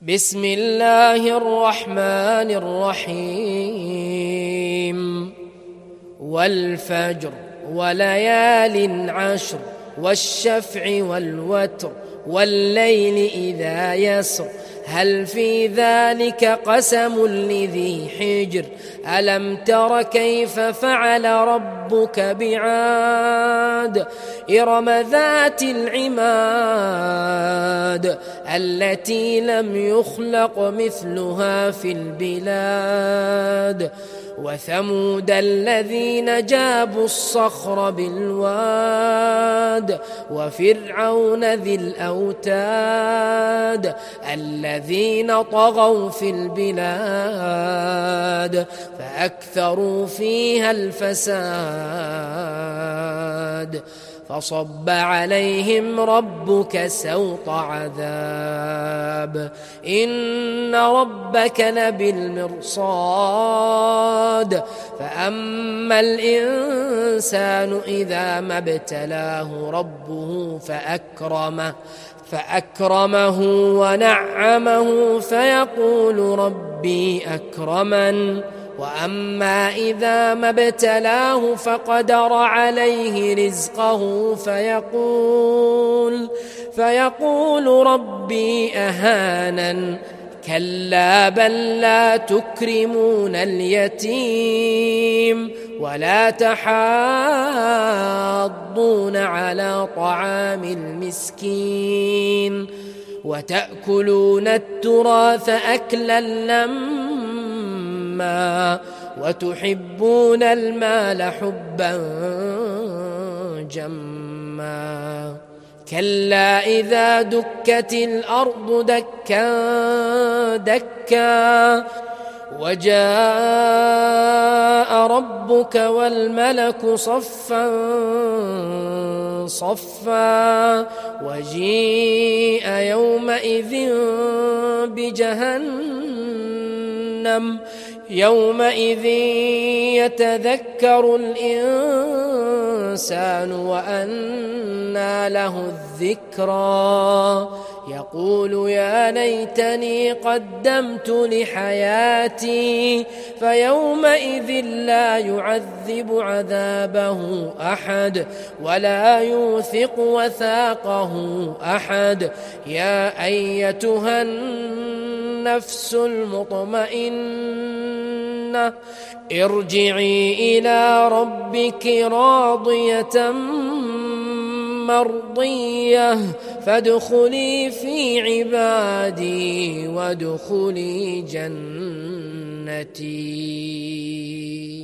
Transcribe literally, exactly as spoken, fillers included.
بسم الله الرحمن الرحيم والفجر وليال عشر والشفع والوتر والليل إذا يسر هل في ذلك قسم لذي حجر ألم تر كيف فعل ربك بعاد إرم ذات العماد التي لم يخلق مثلها في البلاد وثمود الذين جابوا الصخر بالواد وفرعون ذي الأوتاد الذين طغوا في البلاد فأكثروا فيها الفساد فصب عليهم ربك سوط عذاب إن ربك لبالمرصاد فأما الإنسان إذا ما ابتلاه ربه فأكرمه فأكرمه ونعمه فيقول ربي أكرمن وأما إذا ما ابتلاه فقدر عليه رزقه فيقول فيقول ربي أهانن كلا بل لا تكرمون اليتيم ولا تحاضون على طعام المسكين وتأكلون التراث أكلا لما وتحبون المال حبا جما كلا إذا دكت الأرض دكا دكا وجاء ربك والملك صفا صفا وجيء يومئذ بجهنم يومئذ يتذكر الإنسان وأنى له الذكرى يقول يا ليتني قدمت لحياتي فيومئذ لا يعذب عذابه أحد ولا يوثق وثاقه أحد يا أيتها النفس المطمئنة ارجعي إلى ربك راضية مرضية فادخلي في عبادي وادخلي جنتي.